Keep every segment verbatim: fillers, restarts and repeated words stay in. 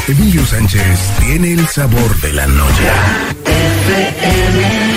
Emilio Sánchez tiene el sabor de la noche. F M.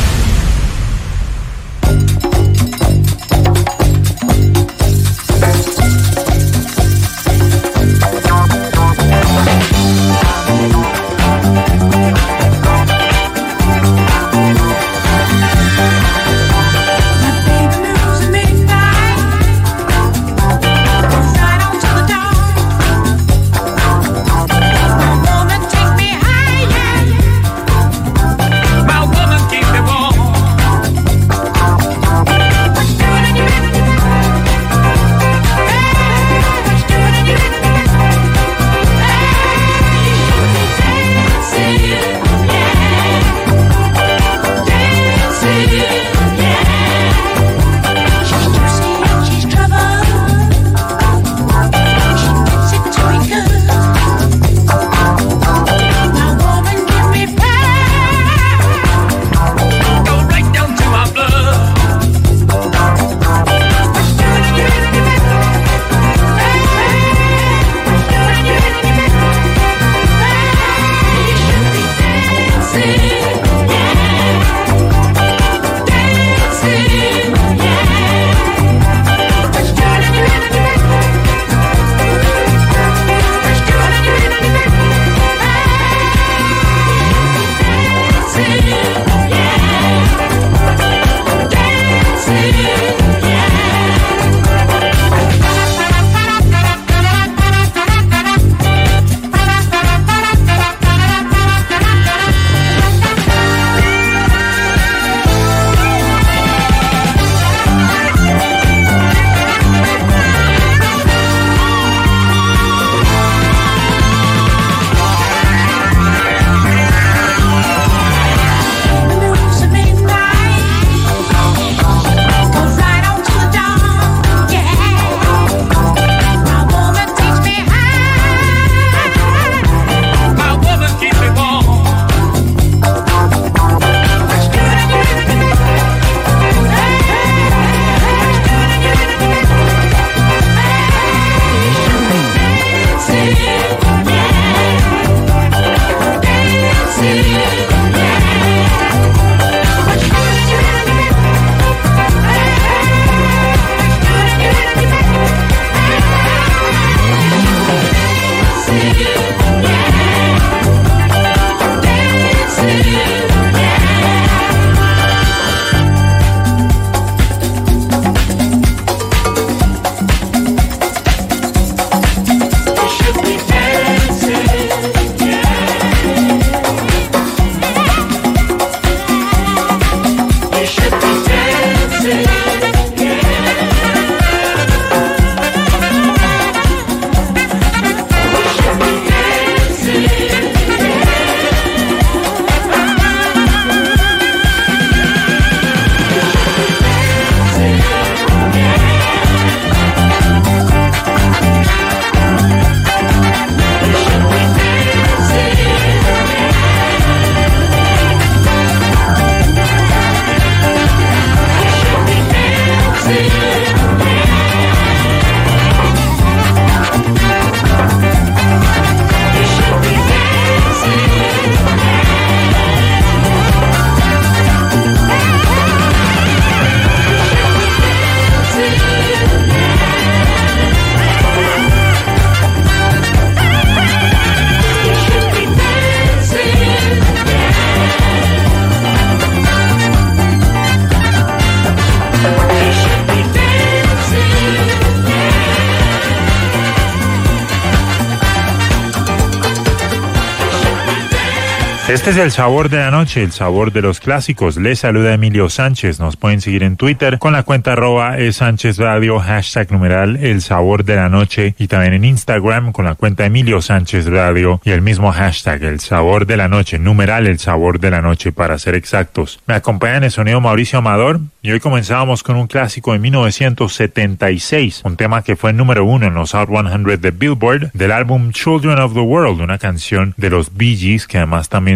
Este es el sabor de la noche, el sabor de los clásicos. Les saluda Emilio Sánchez. Nos pueden seguir en Twitter con la cuenta arroba e Sánchez Radio, hashtag numeral el sabor de la noche, y también en Instagram con la cuenta Emilio Sánchez Radio y el mismo hashtag el sabor de la noche, numeral el sabor de la noche para ser exactos. Me acompaña en el sonido Mauricio Amador y hoy comenzábamos con un clásico de mil novecientos setenta y seis, un tema que fue el número uno en los Hot cien de Billboard del álbum Children of the World, una canción de los Bee Gees que además también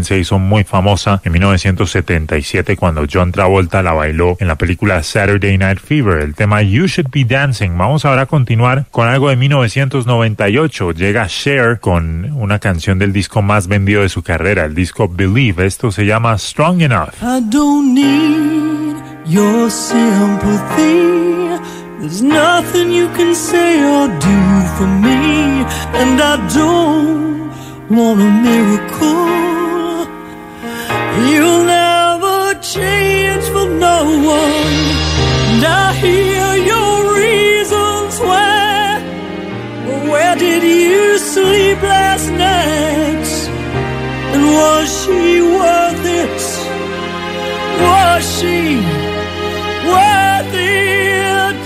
también se hizo muy famosa en mil novecientos setenta y siete cuando John Travolta la bailó en la película Saturday Night Fever, el tema You Should Be Dancing. Vamos ahora a continuar con algo de mil novecientos noventa y ocho. Llega Cher con una canción del disco más vendido de su carrera, el disco Believe. Esto se llama Strong Enough. I don't need your sympathy. There's nothing you can say or do for me. And I don't want a miracle. You'll never change for no one. And I hear your reasons why. But where did you sleep last night? And was she worth it? Was she worth it?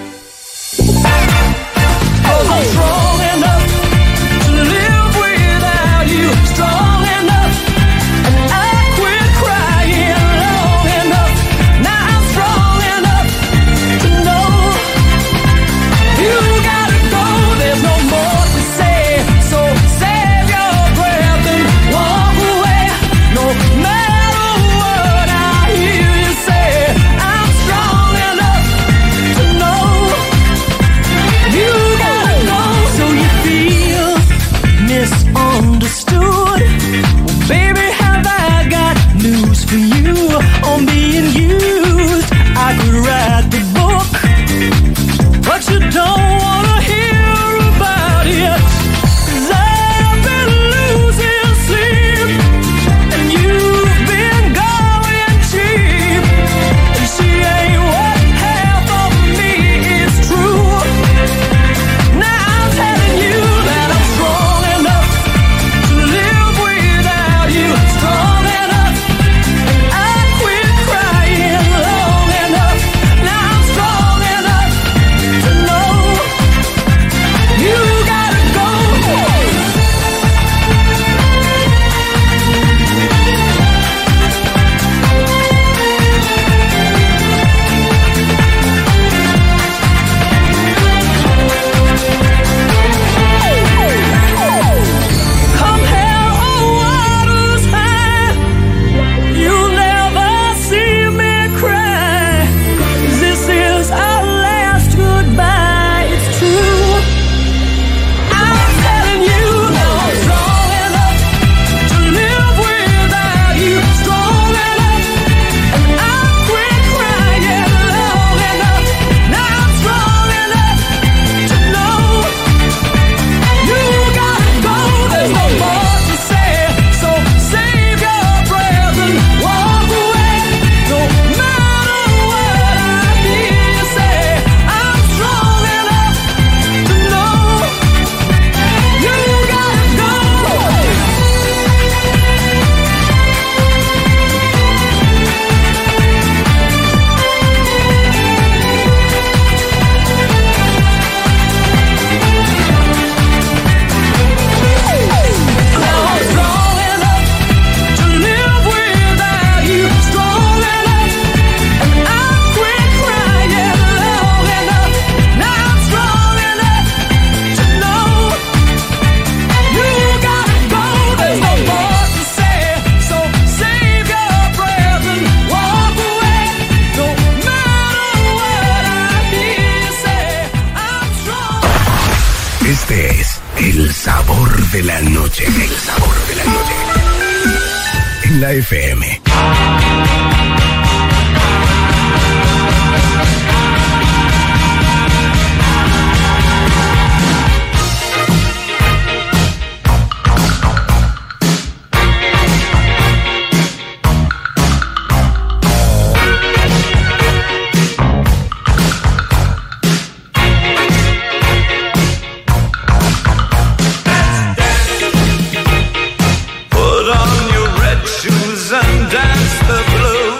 'Cause I'm strong enough to live without you. Strong enough, and I quit crying long enough. Now I'm strong enough to know you gotta go. There's no more to say, so save your breath and walk away. No matter what I hear you say, I'm strong enough to know you gotta go. So you feel misunderstood? Well, baby, have I got news for you on being used? I could write the book, but you don't wanna hear about it. 'Cause I've been losing sleep, and you've been going cheap. And she ain't what half of me is true. Now I'm telling you that I'm strong enough to live without you. Strong enough, and I quit crying long enough. Now I'm strong enough to know you gotta go. Come hell or waters high, you'll never see me cry. 'Cause this is our last goodbye, it's true. I'm telling you that I'm strong enough to live without you. Strong enough, and I quit crying long enough. Now I'm strong enough to know you gotta go. There's no more to say, so save your breath and walk away. No matter what I hear you say, I'm strong enough to know you gotta go. Now I'm strong enough to live without you. Strong enough, and I quit crying long enough. Now I'm strong enough to know you gotta go. There's no more to say, so save your breath and walk away. No matter what I hear you say, I'm strong. Este es el sabor de la noche. El sabor de la noche. En la F M. Put on your red shoes and dance the blues.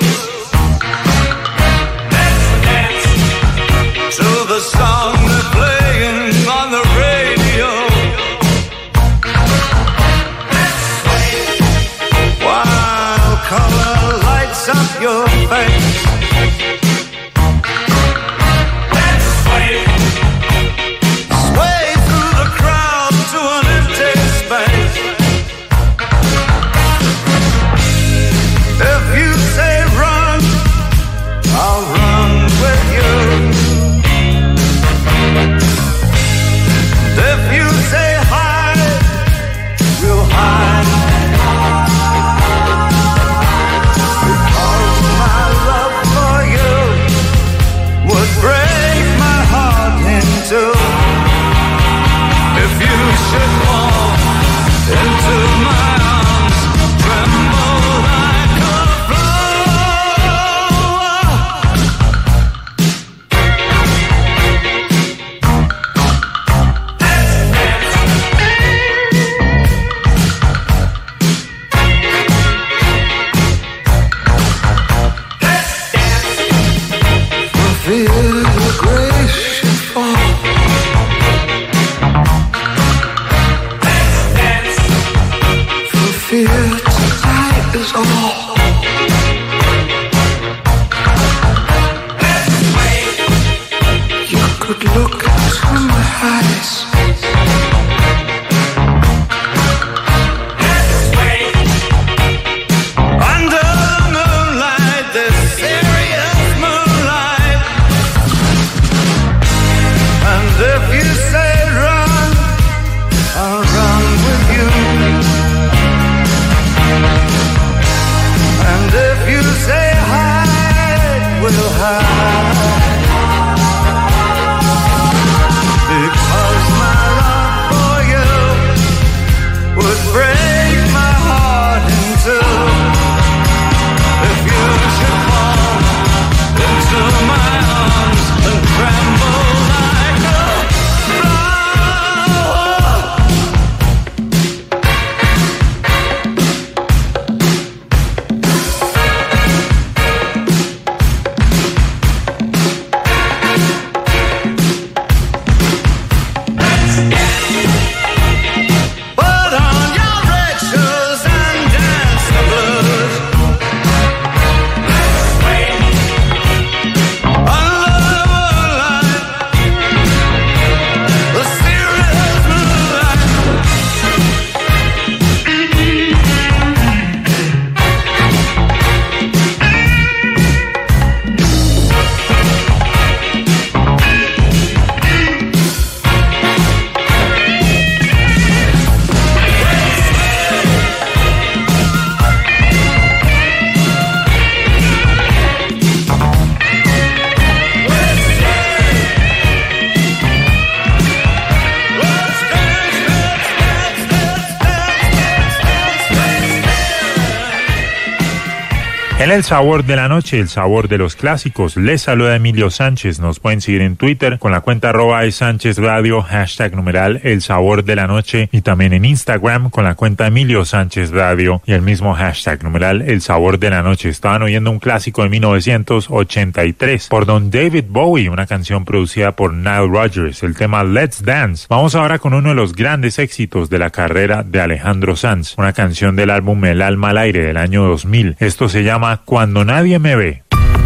En el sabor de la noche, el sabor de los clásicos, les saluda Emilio Sánchez. Nos pueden seguir en Twitter con la cuenta arroba es Sánchez Radio, hashtag numeral el sabor de la noche, y también en Instagram con la cuenta Emilio Sánchez Radio y el mismo hashtag numeral el sabor de la noche. Estaban oyendo un clásico de mil novecientos ochenta y tres por don David Bowie, una canción producida por Nile Rodgers, el tema Let's Dance. Vamos ahora con uno de los grandes éxitos de la carrera de Alejandro Sanz, una canción del álbum El alma al aire del año dos mil. Esto se llama Cuando nadie me ve.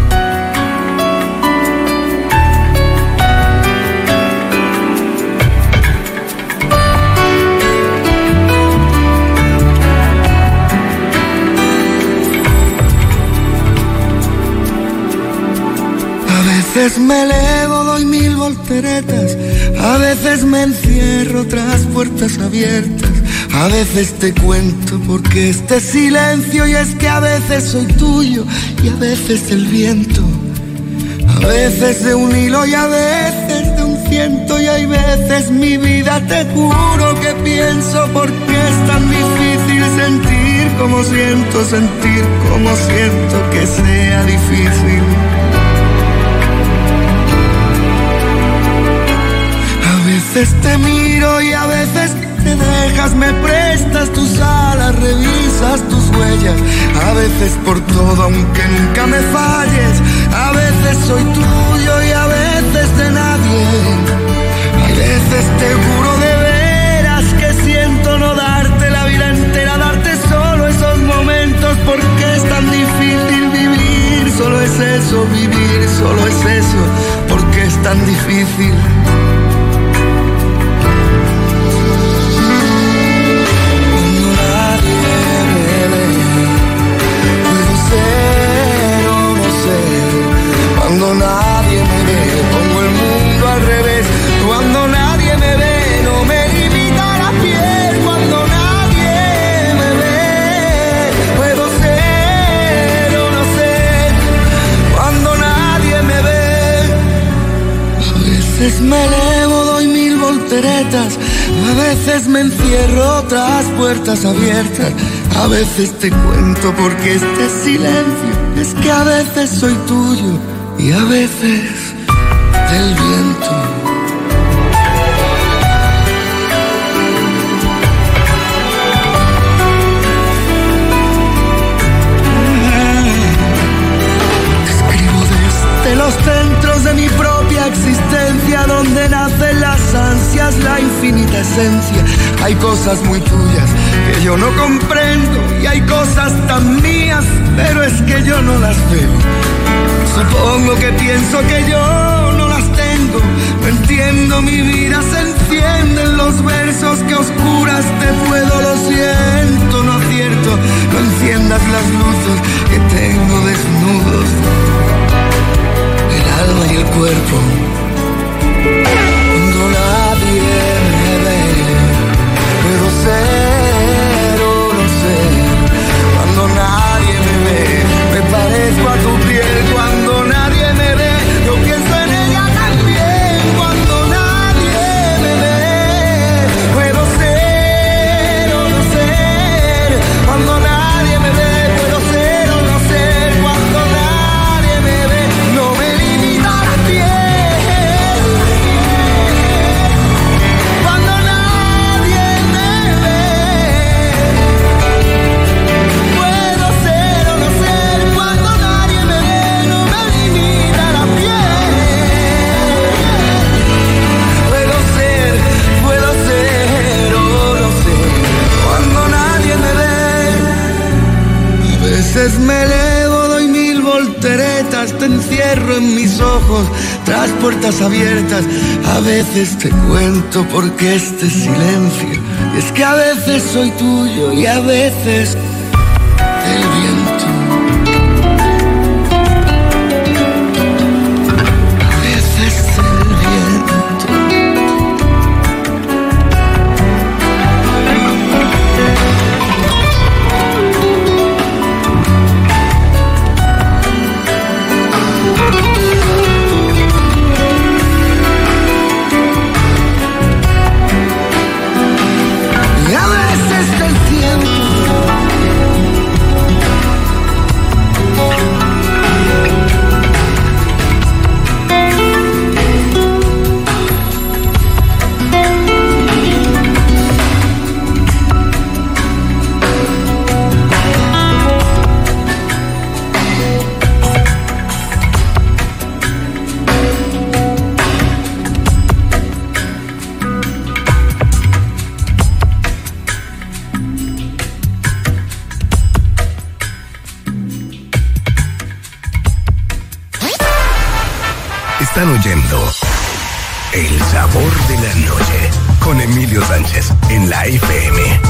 A veces me elevo, doy mil volteretas, a veces me encierro tras puertas abiertas. A veces te cuento porque este silencio, y es que a veces soy tuyo y a veces el viento. A veces de un hilo y a veces de un ciento, y hay veces mi vida te juro que pienso porque es tan difícil sentir como siento, sentir como siento que sea difícil. A veces te miro y a veces te dejas, me prestas tus alas, revisas tus huellas. A veces por todo, aunque nunca me falles. A veces soy tuyo y a veces de nadie. A veces te juro de veras que siento no darte la vida entera, darte solo esos momentos, porque es tan difícil vivir. Solo es eso, vivir, solo es eso, porque es tan difícil. Cuando nadie me ve, pongo el mundo al revés. Cuando nadie me ve, no me limita la piel. Cuando nadie me ve, puedo ser o no ser. Cuando nadie me ve, a veces me elevo, doy mil volteretas, a veces me encierro tras puertas abiertas. A veces te cuento porque este silencio, es que a veces soy tuyo y a veces del viento. Escribo desde los centros de mi propia existencia, donde nacen las ansias, la infinita esencia. Hay cosas muy tuyas que yo no comprendo y hay cosas tan mías, pero es que yo no las veo. Supongo que pienso que yo no las tengo. No entiendo, mi vida se enciende en los versos que oscuras te puedo. Lo siento, no acierto. No enciendas las luces que tengo desnudos, el alma y el cuerpo. Cuando nadie me ve, puedo ser o no ser. Cuando nadie me ve, me parezco a tu piel. Cuando nadie me ve, yo pienso en ella también. Cuando nadie me ve, puedo ser o no ser. Cuando nadie me ve, puedo ser o no ser. Cuando nadie me ve, no me limita la piel. Cuando nadie me ve, puedo ser o no ser. Cuando nadie me ve, a veces me elevo, doy mil volteretas, te encierro en mis ojos tras puertas abiertas. A veces te cuento porque este silencio, es que a veces soy tuyo y a veces el viento. A veces el viento. Y a veces el tiempo. Están oyendo El Sabor de la Noche con Emilio Sánchez en la F M.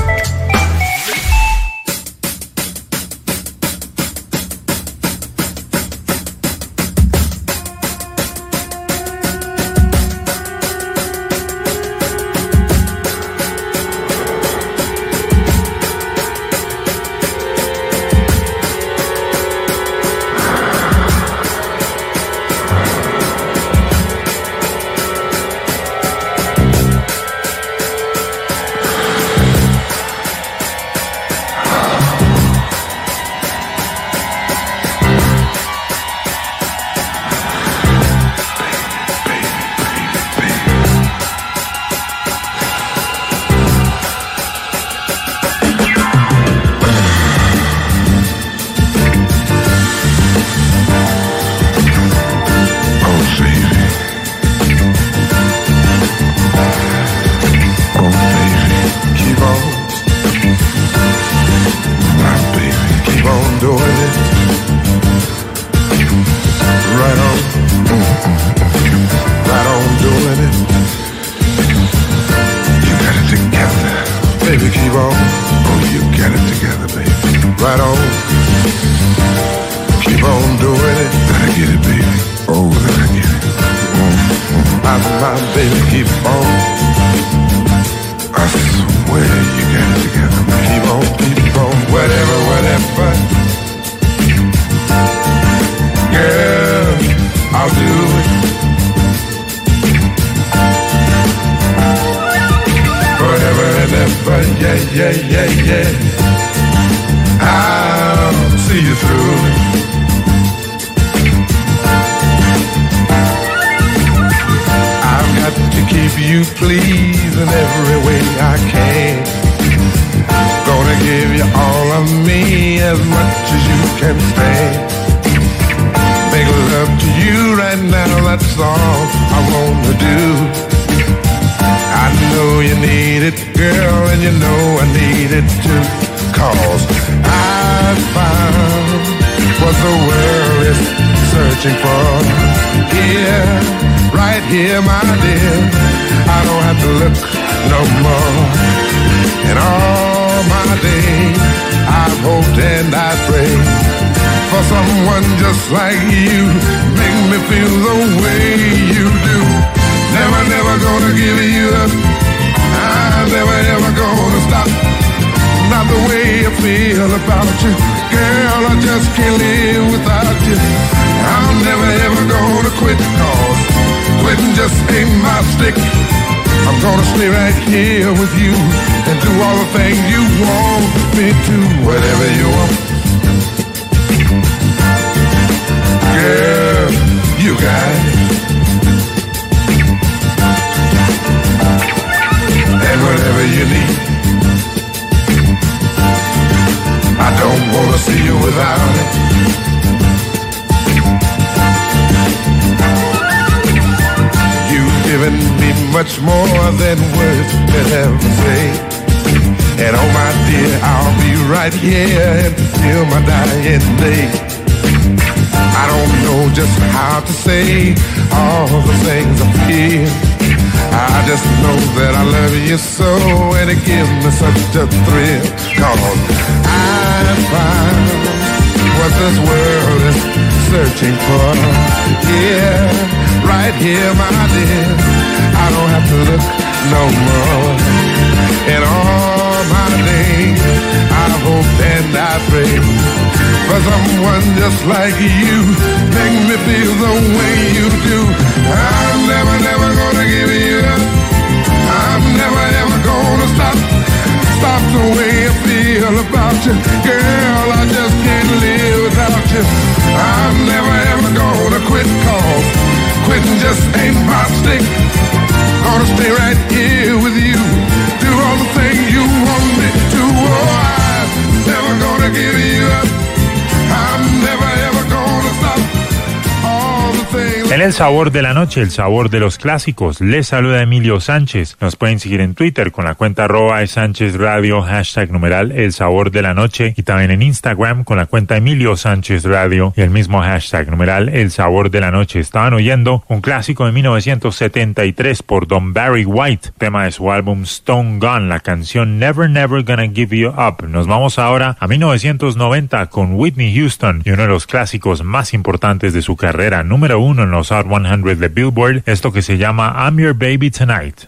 En el sabor de la noche, el sabor de los clásicos, les saluda Emilio Sánchez. Nos pueden seguir en Twitter con la cuenta arroba Sánchez Radio, hashtag numeral el sabor de la noche, y también en Instagram con la cuenta Emilio Sánchez Radio y el mismo hashtag numeral el sabor de la noche. Estaban oyendo un clásico de mil novecientos setenta y tres por Don Barry White, tema de su álbum Stone Gun, la canción Never Never Gonna Give You Up. Nos vamos ahora a mil novecientos noventa con Whitney Houston y uno de los clásicos más importantes de su carrera, número uno en los Hot cien de Billboard, esto que se llama I'm Your Baby Tonight.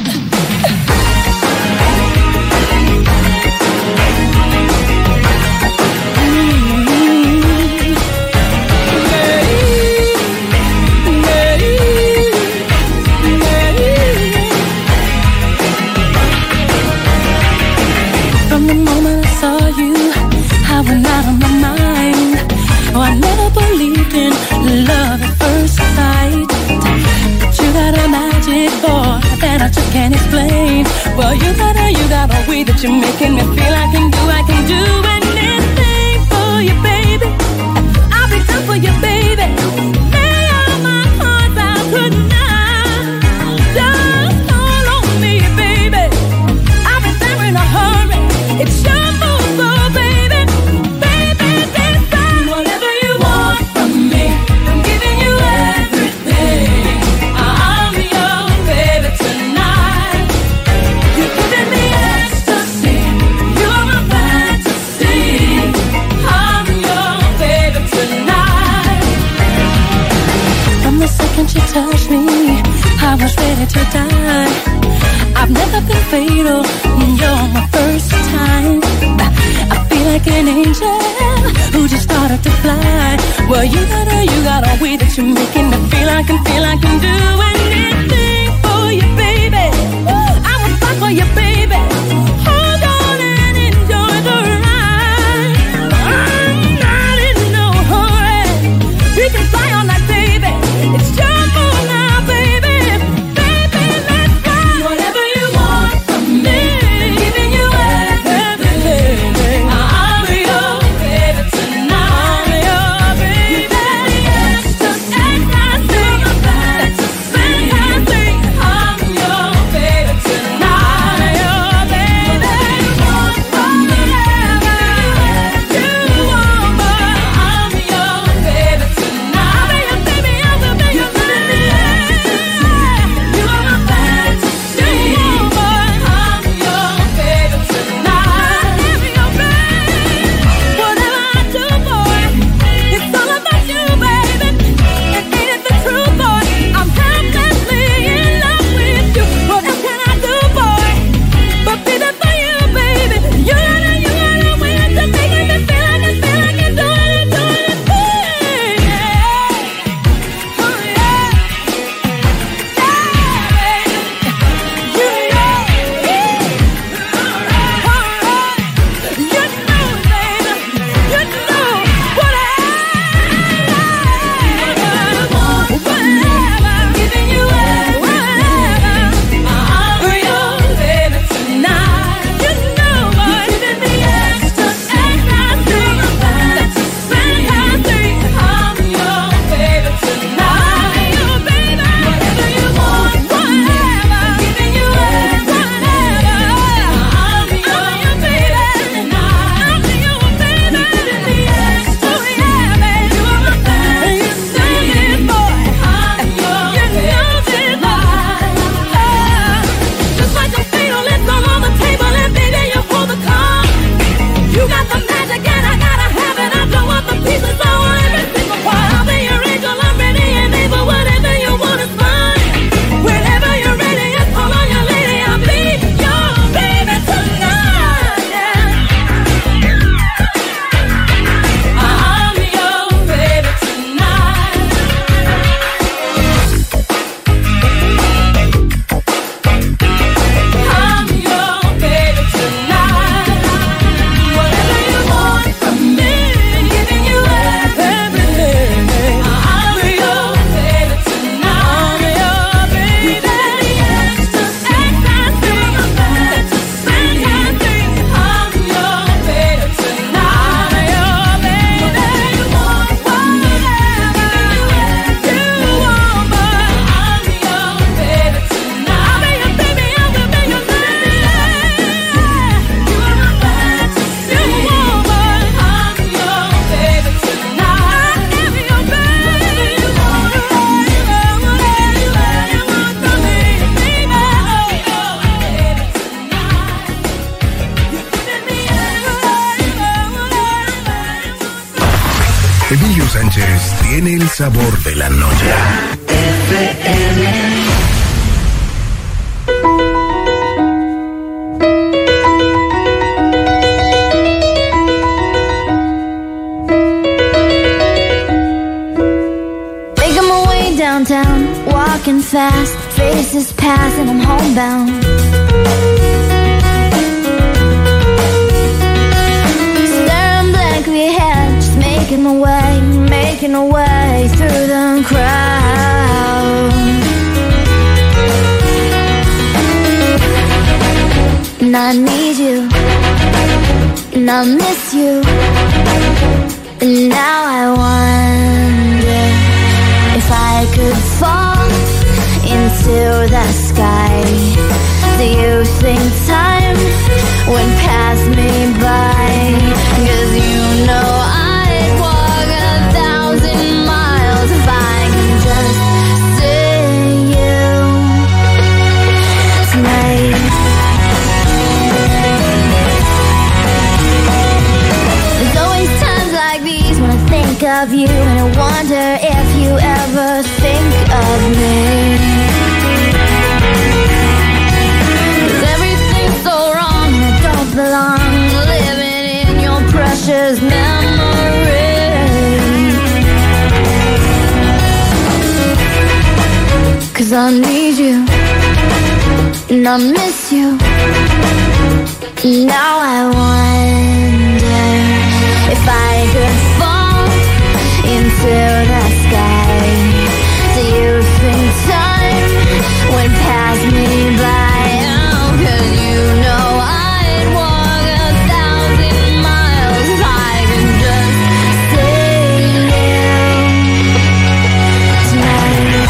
From the moment I saw you, I went out of my mind. Oh, I never believed in love at first sight. But you got a magic, boy, that I just can't explain. Well, you got a, you got a way that you're making me feel I can do, I can do anything for you, baby. I'll be done for you, baby. Lay all my cards out tonight. Just call on me, baby. I'll be there in a hurry. It's your move, so baby. Baby, this time, whatever you want from me, I'm giving you everything. I'm your baby tonight. You're giving me ecstasy. You're my fantasy. I'm your baby tonight. From the second you touched me, I was ready to die. I've never been fatal, you're my first time. I feel like an angel who just started to fly. Well, you got a, you got a way that you're making me feel I can feel I can do anything for you, baby. I will fight for you, baby. Hold on and enjoy the ride. I'm not in no hurry. We can fly all night, baby. It's your move now, baby. Baby, let's fly. Whatever you want from me, giving you everything. I'm your baby tonight. I'm your baby. Ecstasy, ecstasy, fantasy. Emilio Sánchez tiene el sabor de la noche. F M. Making my way downtown, walking fast, faces pass and I'm homebound. Staring blankly ahead, just making my way, making my way through the crowd. And I need you, and I miss you, and now I wonder if I could fall into the sky. Do you think time would pass me by? 'Cause you know I'd walk a thousand miles if I could just see you tonight. There's always times like these when I think of you, and I wonder if you ever think of me. 'Cause everything's so wrong and I don't belong living in your precious memory. 'Cause I need you and I miss you. Now I wonder if I could fall into the sky. Do you think time would pass me by? Oh, 'cause you know I'd walk a thousand miles if I could just see you tonight.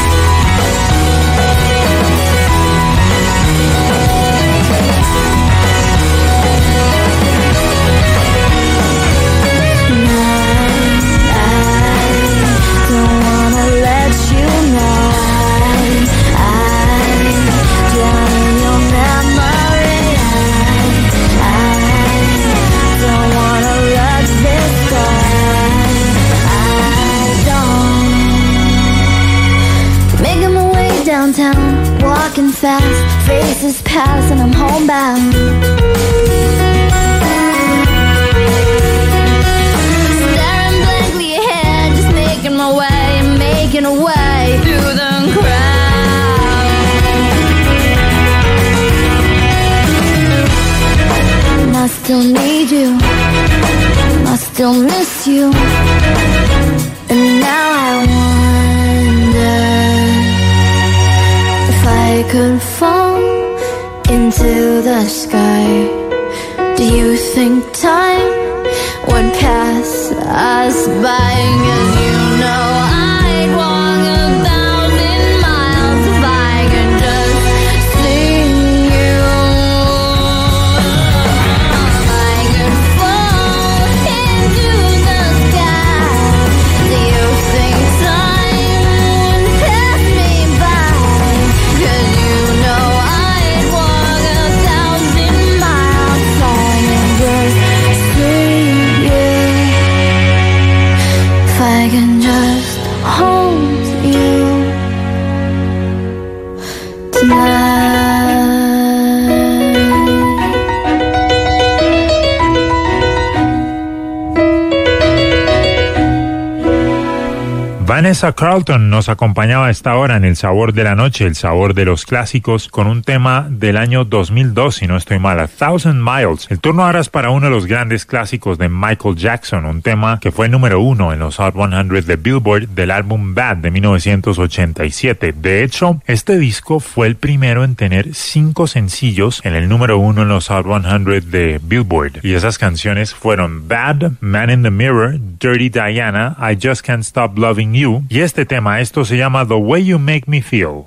Downtown, walking fast, faces pass and I'm homebound. Staring blankly ahead, just making my way, making a way through the crowd. And I still need you, and I still miss you, and now I wonder if I could fall into the sky. Do you think time would pass us by? 'Cause you know I'd walk a thousand miles if I could just see you. If I could fall into the sky. Do you think time would pass me by? 'Cause you know I'd walk a thousand miles if I could just see you. If I can just hold you tonight. Vanessa Carlton nos acompañaba a esta hora en El Sabor de la Noche, el sabor de los clásicos, con un tema del año dos mil dos, si no estoy mal, A Thousand Miles. El turno ahora es para uno de los grandes clásicos de Michael Jackson, un tema que fue número uno en los Hot cien de Billboard del álbum Bad de mil novecientos ochenta y siete. De hecho, este disco fue el primero en tener cinco sencillos en el número uno en los Hot cien de Billboard. Y esas canciones fueron Bad, Man in the Mirror, Dirty Diana, I Just Can't Stop Loving You, y este tema, esto se llama The Way You Make Me Feel.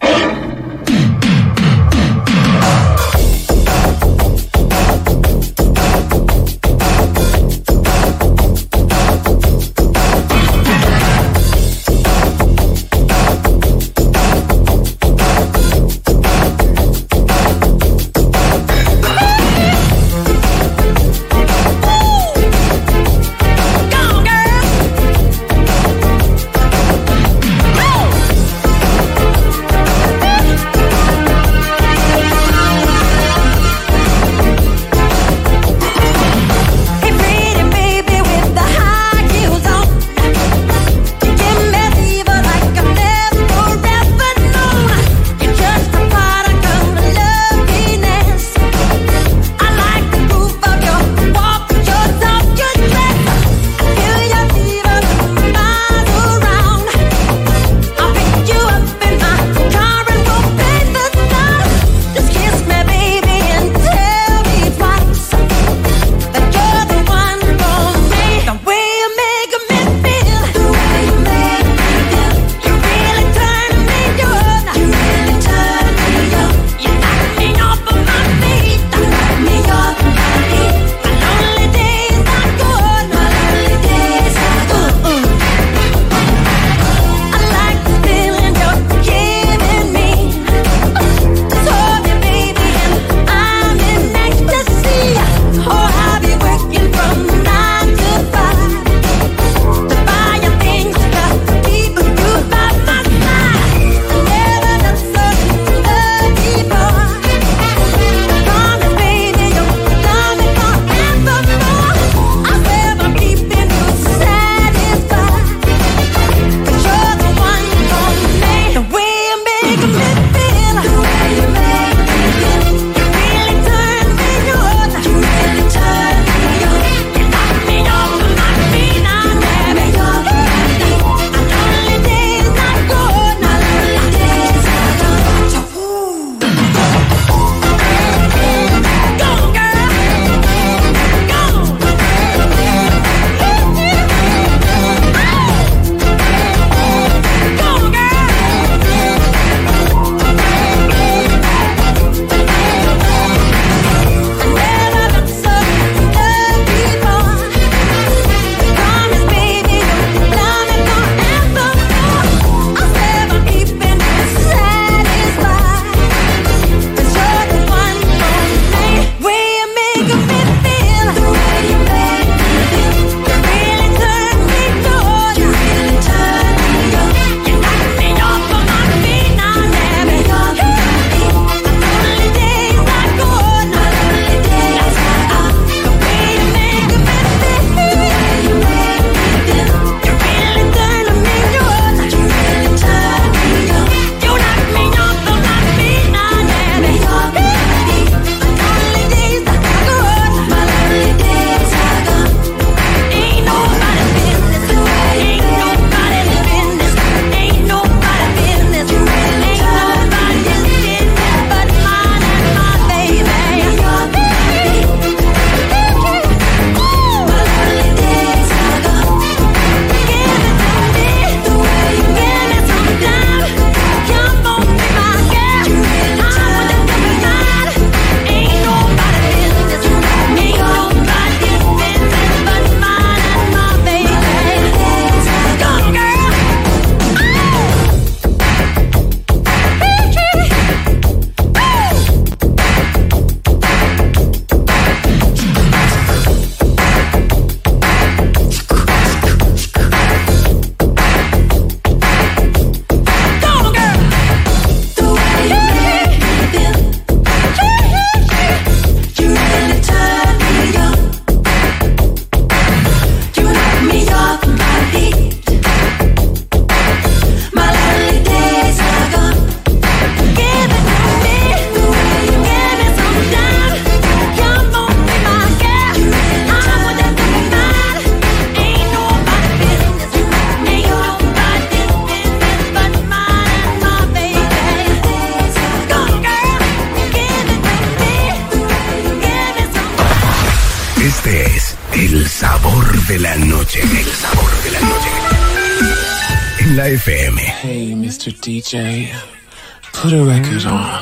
el sabor de la noche. El sabor de la noche. En la F M. Hey, mister D J, put a record on.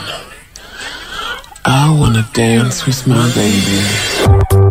I wanna dance with my baby.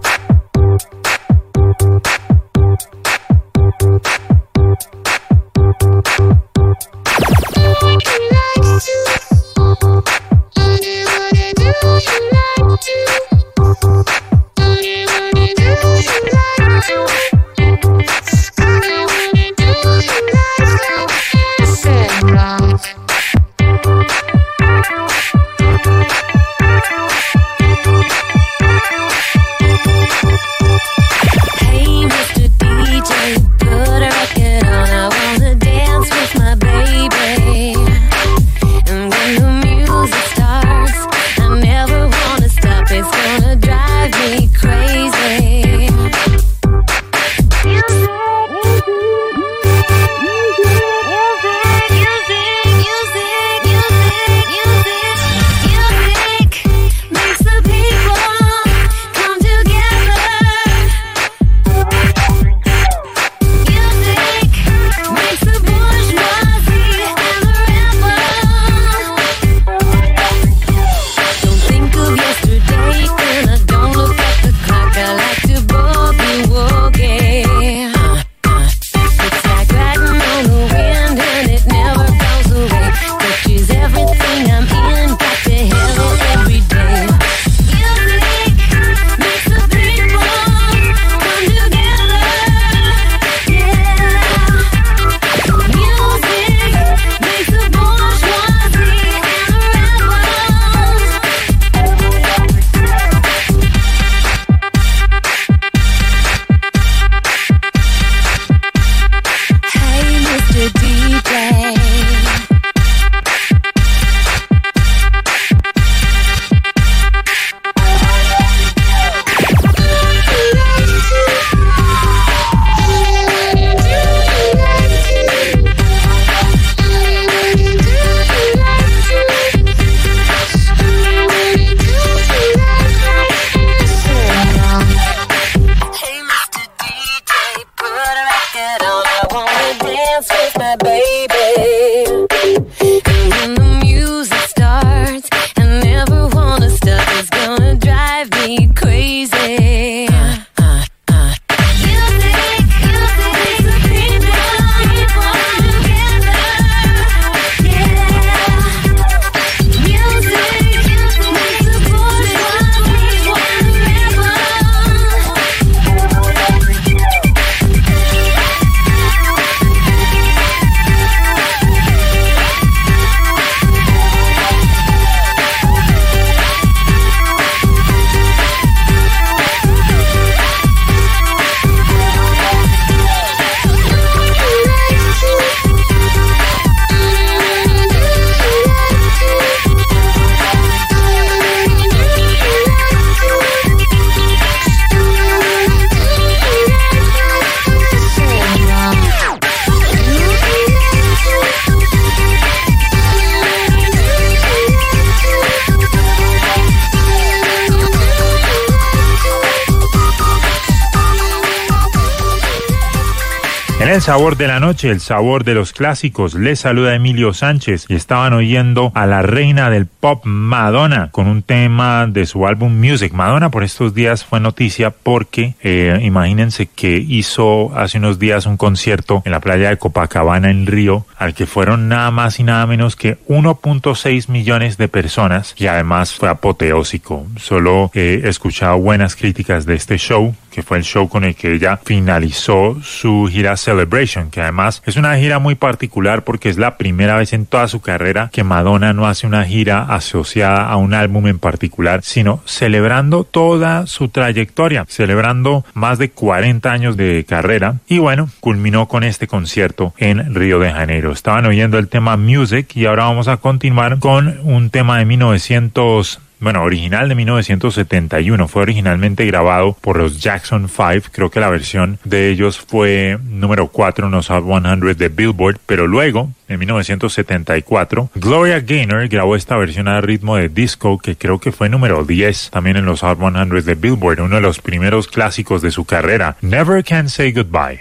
En el sabor de la noche, el sabor de los clásicos, les saluda Emilio Sánchez y estaban oyendo a la reina del pop Madonna con un tema de su álbum Music. Madonna por estos días fue noticia porque eh, imagínense que hizo hace unos días un concierto en la playa de Copacabana en Río, al que fueron nada más y nada menos que uno punto seis millones de personas, y además fue apoteósico. Solo he escuchado buenas críticas de este show, que fue el show con el que ella finalizó su gira Celebration, que además es una gira muy particular porque es la primera vez en toda su carrera que Madonna no hace una gira asociada a un álbum en particular, sino celebrando toda su trayectoria, celebrando más de cuarenta años de carrera, y bueno, culminó con este concierto en Río de Janeiro. Estaban oyendo el tema Music y ahora vamos a continuar con un tema de mil novecientos bueno, original de mil novecientos setenta y uno. Fue originalmente grabado por los Jackson Five. Creo que la versión de ellos fue número cuatro en los Hot cien de Billboard, pero luego, en mil novecientos setenta y cuatro, Gloria Gaynor grabó esta versión a ritmo de disco que creo que fue número diez también en los Hot cien de Billboard, uno de los primeros clásicos de su carrera, Never Can Say Goodbye.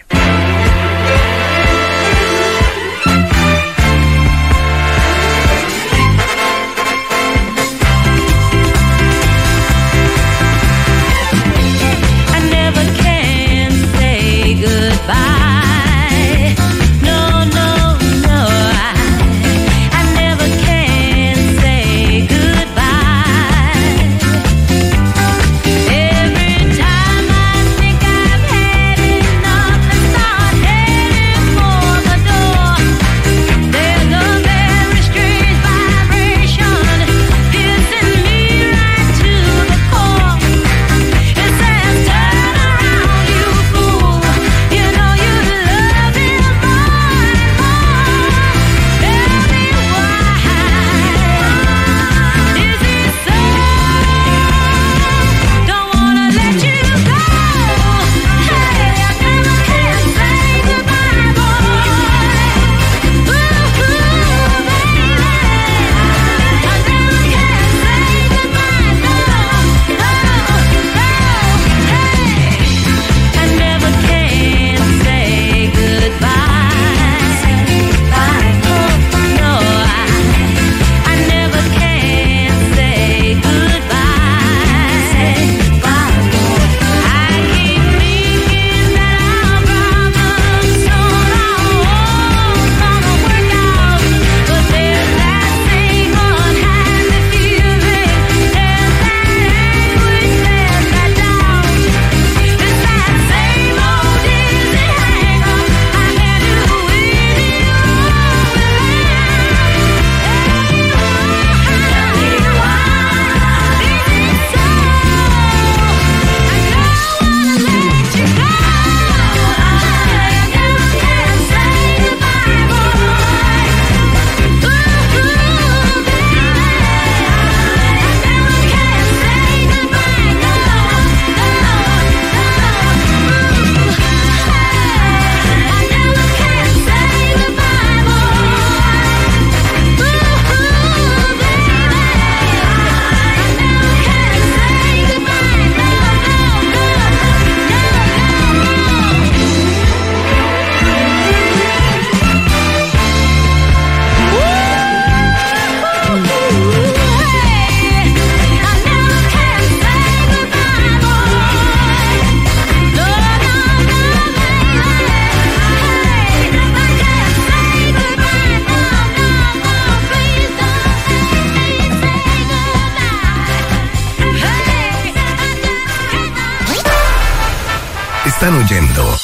Están oyendo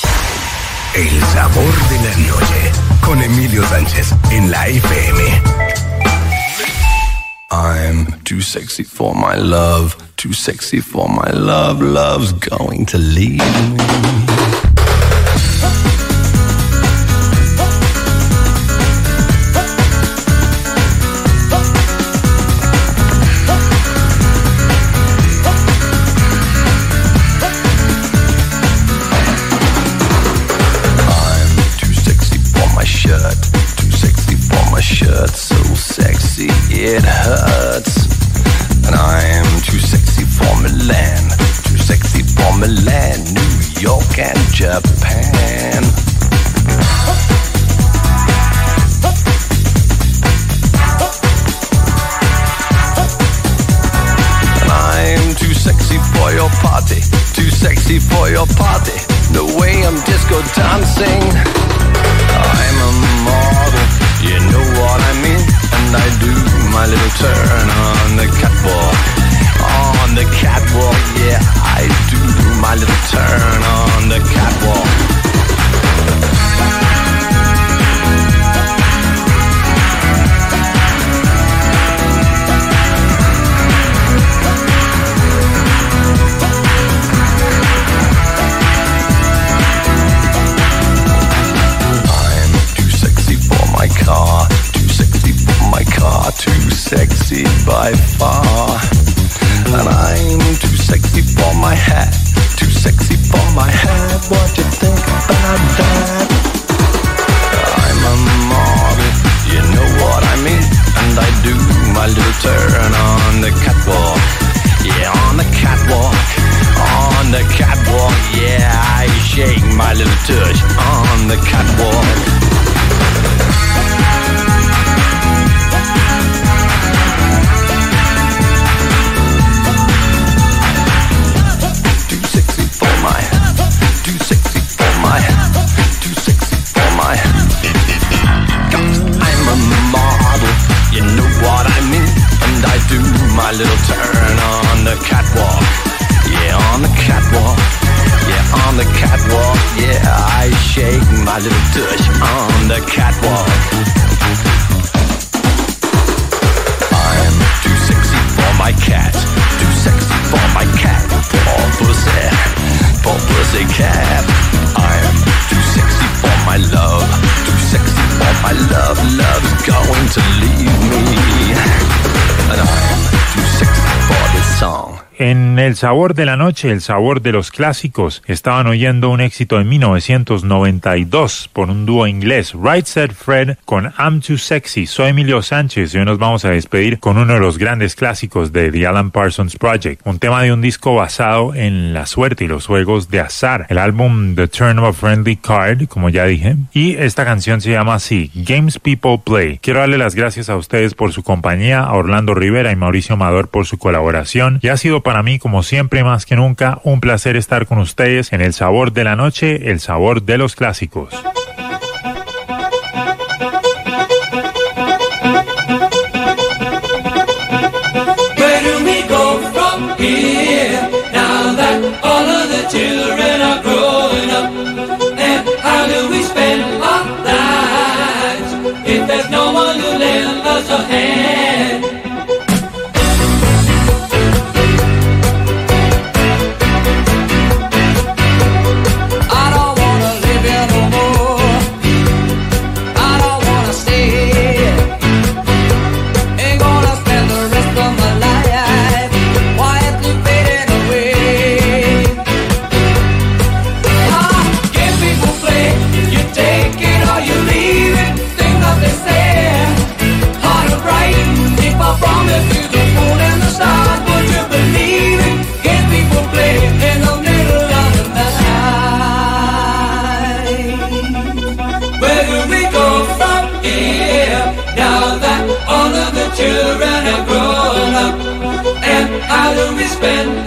El Sabor de la Noche con Emilio Sánchez en la F M. I'm too sexy for my love, too sexy for my love, love's going to leave me. It hurts, and I am too sexy for Milan, too sexy for Milan, New York and Japan. And I am too sexy for your party, too sexy for your party, the way I'm disco dancing. I'm a model, you know what I mean, and I do my little turn on the catwalk, on the catwalk, yeah, I do my little turn on the catwalk. Too sexy by far. hat, too sexy for my hat. What you think about that? I'm a model, you know what I mean. And I do my little turn on the catwalk. Yeah, on the catwalk, on the catwalk. Yeah, I shake my little tush on the catwalk. You know what I mean, and I do my little turn on the catwalk. Yeah, on the catwalk. Yeah, on the catwalk. Yeah, I shake my little tush on the catwalk. I'm too sexy for my cat, too sexy for my cat. Poor pussy, poor pussy cat. I'm too sexy for my love, too sexy for my love. Love's going to leave me, and I'm too sexy for this song. En El Sabor de la Noche, el sabor de los clásicos, estaban oyendo un éxito de mil novecientos noventa y dos por un dúo inglés, Right Said Fred con I'm Too Sexy. Soy Emilio Sánchez y hoy nos vamos a despedir con uno de los grandes clásicos de The Alan Parsons Project, un tema de un disco basado en la suerte y los juegos de azar, el álbum The Turn of a Friendly Card, como ya dije, y esta canción se llama así, Games People Play. Quiero darle las gracias a ustedes por su compañía, a Orlando Rivera y Mauricio Amador por su colaboración, y ha sido para mí, como siempre, más que nunca, un placer estar con ustedes en El Sabor de la Noche, el sabor de los clásicos. Where do we go from here, now that all of the children are growing up? And how do we spend our lives if there's no one to lend us a hand? Children have grown up, and how do we spend